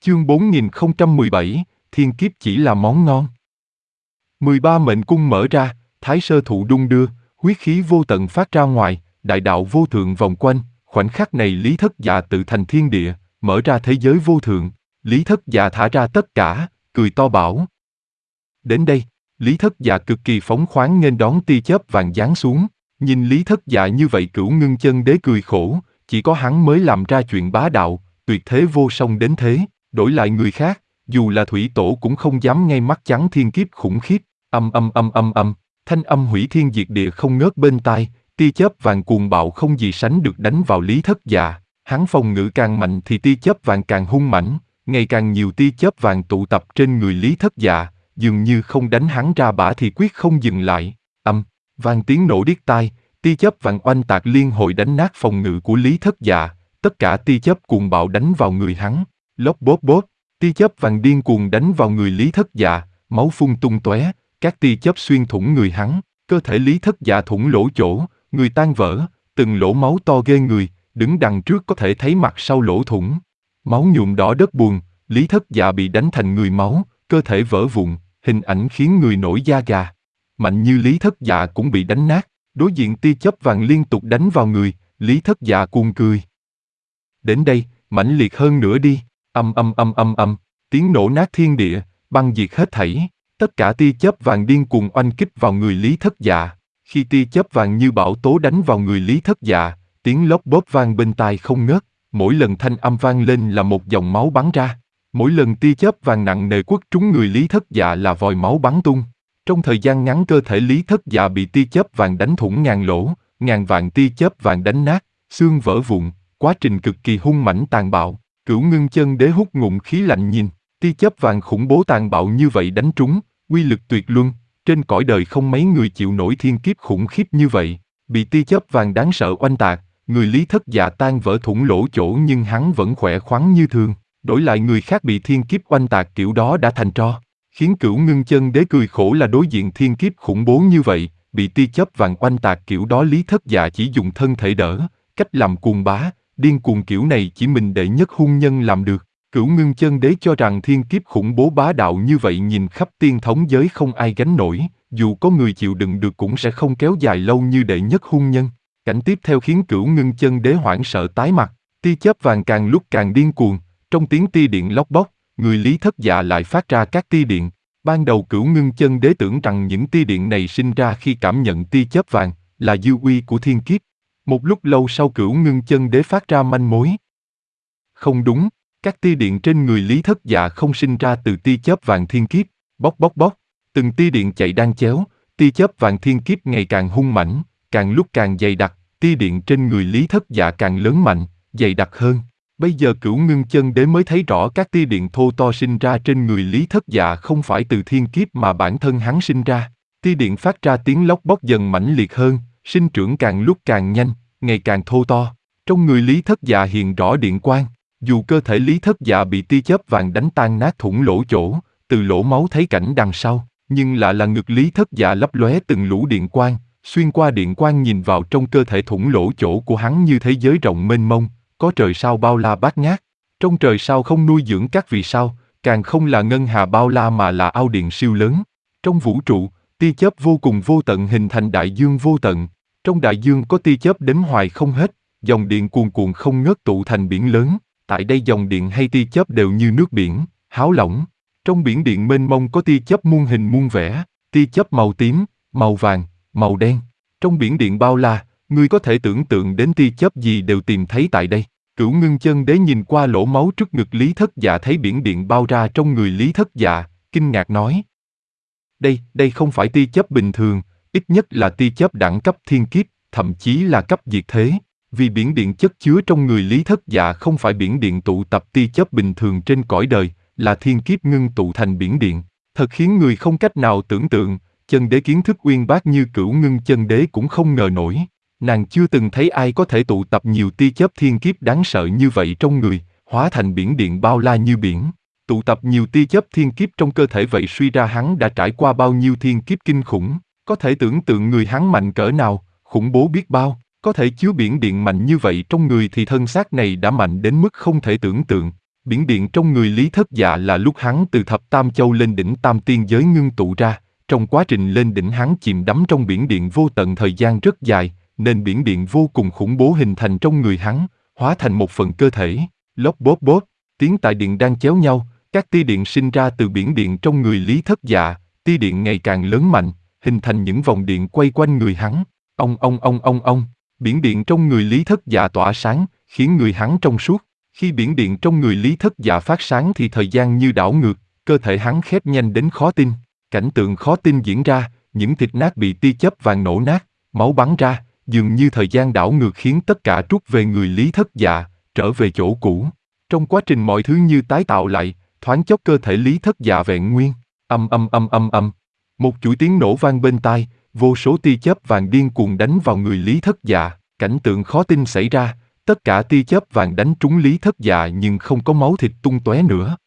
Chương 4017, thiên kiếp chỉ là món ngon. 13 mệnh cung mở ra, thái sơ thụ đung đưa, huyết khí vô tận phát ra ngoài, đại đạo vô thượng vòng quanh, khoảnh khắc này Lý Thất Dạ tự thành thiên địa, mở ra thế giới vô thượng. Lý Thất Dạ thả ra tất cả, cười to bảo. Đến đây, Lý Thất Dạ cực kỳ phóng khoáng nghênh đón tia chớp vàng giáng xuống. Nhìn Lý Thất Dạ như vậy Cửu Ngưng Chân Đế cười khổ, chỉ có hắn mới làm ra chuyện bá đạo, tuyệt thế vô song đến thế. Đổi lại người khác, dù là thủy tổ cũng không dám ngay mắt chắn thiên kiếp khủng khiếp. Thanh âm hủy thiên diệt địa không ngớt bên tai, tia chớp vàng cuồng bạo không gì sánh được đánh vào Lý Thất Dạ. Hắn phòng ngự càng mạnh thì tia chớp vàng càng hung mãnh, ngày càng nhiều tia chớp vàng tụ tập trên người Lý Thất Dạ, dường như không đánh hắn ra bả thì quyết không dừng lại. Vang tiếng nổ điếc tai, tia chớp vàng oanh tạc liên hồi đánh nát phòng ngự của Lý Thất Dạ, tất cả tia chớp cuồng bạo đánh vào người hắn. Lốp bốp bốp, tia chớp vàng điên cuồng đánh vào người Lý Thất Dạ, máu phun tung tóe, các tia chớp xuyên thủng người hắn, cơ thể Lý Thất Dạ thủng lỗ chỗ, người tan vỡ, từng lỗ máu to ghê người, đứng đằng trước có thể thấy mặt sau lỗ thủng. Máu nhuộm đỏ đất buồn, Lý Thất Dạ bị đánh thành người máu, cơ thể vỡ vụn, hình ảnh khiến người nổi da gà. Mạnh như Lý Thất Dạ cũng bị đánh nát, đối diện tia chớp vàng liên tục đánh vào người, Lý Thất Dạ cuồng cười. Đến đây, mãnh liệt hơn nữa đi. Tiếng nổ nát thiên địa, băng diệt hết thảy, tất cả tia chớp vàng điên cuồng oanh kích vào người Lý Thất Dạ. Khi tia chớp vàng như bão tố đánh vào người Lý Thất Dạ, tiếng lốp bốp vang bên tai không ngớt, mỗi lần thanh âm vang lên là một dòng máu bắn ra. Mỗi lần tia chớp vàng nặng nề quất trúng người Lý Thất Dạ là vòi máu bắn tung. Trong thời gian ngắn cơ thể Lý Thất Dạ bị tia chớp vàng đánh thủng ngàn lỗ, ngàn vạn tia chớp vàng đánh nát, xương vỡ vụn, quá trình cực kỳ hung mãnh tàn bạo. Cửu Ngưng Chân Đế hút ngụm khí lạnh nhìn, tia chớp vàng khủng bố tàn bạo như vậy đánh trúng, uy lực tuyệt luân, trên cõi đời không mấy người chịu nổi thiên kiếp khủng khiếp như vậy. Bị tia chớp vàng đáng sợ oanh tạc, người Lý Thất Dạ tan vỡ thủng lỗ chỗ nhưng hắn vẫn khỏe khoắn như thường. Đổi lại người khác bị thiên kiếp oanh tạc kiểu đó đã thành tro. Khiến Cửu Ngưng Chân Đế cười khổ là đối diện thiên kiếp khủng bố như vậy, bị tia chớp vàng oanh tạc kiểu đó Lý Thất Dạ chỉ dùng thân thể đỡ, cách làm cuồng bá, điên cuồng kiểu này chỉ mình đệ nhất hung nhân làm được. Cửu Ngưng Chân Đế cho rằng thiên kiếp khủng bố bá đạo như vậy nhìn khắp tiên thống giới không ai gánh nổi, dù có người chịu đựng được cũng sẽ không kéo dài lâu như đệ nhất hung nhân. Cảnh tiếp theo khiến Cửu Ngưng Chân Đế hoảng sợ tái mặt, tia chớp vàng càng lúc càng điên cuồng, trong tiếng tia điện lóc bóc, người Lý Thất Dạ lại phát ra các tia điện. Ban đầu Cửu Ngưng Chân Đế tưởng rằng những tia điện này sinh ra khi cảm nhận tia chớp vàng, là dư uy của thiên kiếp. Một lúc lâu sau Cửu Ngưng Chân Đế phát ra manh mối. Không đúng, các tia điện trên người Lý Thất Dạ không sinh ra từ tia chớp vàng thiên kiếp. Bóc bóc bóc, từng tia điện chạy đan chéo, tia chớp vàng thiên kiếp ngày càng hung mãnh, càng lúc càng dày đặc, tia điện trên người Lý Thất Dạ càng lớn mạnh, dày đặc hơn. Bây giờ Cửu Ngưng Chân Đế mới thấy rõ các tia điện thô to sinh ra trên người Lý Thất Dạ không phải từ thiên kiếp mà bản thân hắn sinh ra. Tia điện phát ra tiếng lóc bóc dần mãnh liệt hơn, sinh trưởng càng lúc càng nhanh, ngày càng thô to. Trong người Lý Thất Dạ hiện rõ điện quang, dù cơ thể Lý Thất Dạ bị tia chớp vàng đánh tan nát thủng lỗ chỗ, từ lỗ máu thấy cảnh đằng sau, nhưng lạ là ngực Lý Thất Dạ lấp lóe từng lũ điện quang, xuyên qua điện quang nhìn vào trong cơ thể thủng lỗ chỗ của hắn như thế giới rộng mênh mông. Có trời sao bao la bát ngát, trong trời sao không nuôi dưỡng các vì sao, càng không là ngân hà bao la mà là ao điện siêu lớn. Trong vũ trụ, tia chớp vô cùng vô tận hình thành đại dương vô tận. Trong đại dương có tia chớp đếm hoài không hết, dòng điện cuồn cuộn không ngớt tụ thành biển lớn. Tại đây dòng điện hay tia chớp đều như nước biển, háo lỏng. Trong biển điện mênh mông có tia chớp muôn hình muôn vẻ, tia chớp màu tím, màu vàng, màu đen. Trong biển điện bao la, ngươi có thể tưởng tượng đến tia chớp gì đều tìm thấy tại đây. Cửu Ngưng Chân Đế nhìn qua lỗ máu trước ngực Lý Thất Dạ thấy biển điện bao ra trong người Lý Thất Dạ, kinh ngạc nói. Đây không phải tia chớp bình thường, ít nhất là tia chớp đẳng cấp thiên kiếp, thậm chí là cấp diệt thế. Vì biển điện chất chứa trong người Lý Thất Dạ không phải biển điện tụ tập tia chớp bình thường trên cõi đời, là thiên kiếp ngưng tụ thành biển điện. Thật khiến người không cách nào tưởng tượng, Chân Đế kiến thức uyên bác như Cửu Ngưng Chân Đế cũng không ngờ nổi. Nàng chưa từng thấy ai có thể tụ tập nhiều tia chớp thiên kiếp đáng sợ như vậy trong người, hóa thành biển điện bao la như biển. Tụ tập nhiều tia chớp thiên kiếp trong cơ thể vậy suy ra hắn đã trải qua bao nhiêu thiên kiếp kinh khủng, có thể tưởng tượng người hắn mạnh cỡ nào, khủng bố biết bao, có thể chứa biển điện mạnh như vậy trong người thì thân xác này đã mạnh đến mức không thể tưởng tượng. Biển điện trong người Lý Thất Dạ là lúc hắn từ thập tam châu lên đỉnh tam tiên giới ngưng tụ ra, trong quá trình lên đỉnh hắn chìm đắm trong biển điện vô tận thời gian rất dài, nên biển điện vô cùng khủng bố hình thành trong người hắn, hóa thành một phần cơ thể. Lốp bốp bốp, tiếng tại điện đang chéo nhau, các tia điện sinh ra từ biển điện trong người Lý Thất Dạ, tia điện ngày càng lớn mạnh, hình thành những vòng điện quay quanh người hắn. Ông, biển điện trong người Lý Thất Dạ tỏa sáng, khiến người hắn trong suốt. Khi biển điện trong người Lý Thất Dạ phát sáng thì thời gian như đảo ngược, cơ thể hắn khép nhanh đến khó tin. Cảnh tượng khó tin diễn ra, những thịt nát bị tia chớp vàng nổ nát, máu bắn ra, dường như thời gian đảo ngược khiến tất cả trút về người Lý Thất Dạ, trở về chỗ cũ. Trong quá trình mọi thứ như tái tạo lại, thoáng chốc cơ thể Lý Thất Dạ vẹn nguyên. Âm. Một chuỗi tiếng nổ vang bên tai, vô số tia chớp vàng điên cuồng đánh vào người Lý Thất Dạ, cảnh tượng khó tin xảy ra, tất cả tia chớp vàng đánh trúng Lý Thất Dạ nhưng không có máu thịt tung tóe nữa.